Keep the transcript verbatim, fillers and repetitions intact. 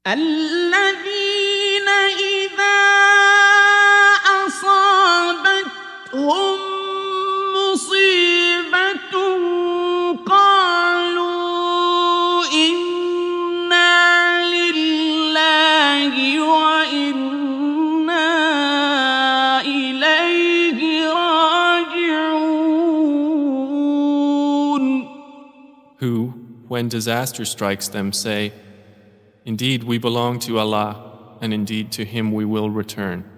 الذين إذا أصابتهم مصيبة قالوا إنا لله وإنا إليه راجعون. Who, when disaster strikes them, say, "Indeed, we belong to Allah, and indeed to Him we will return."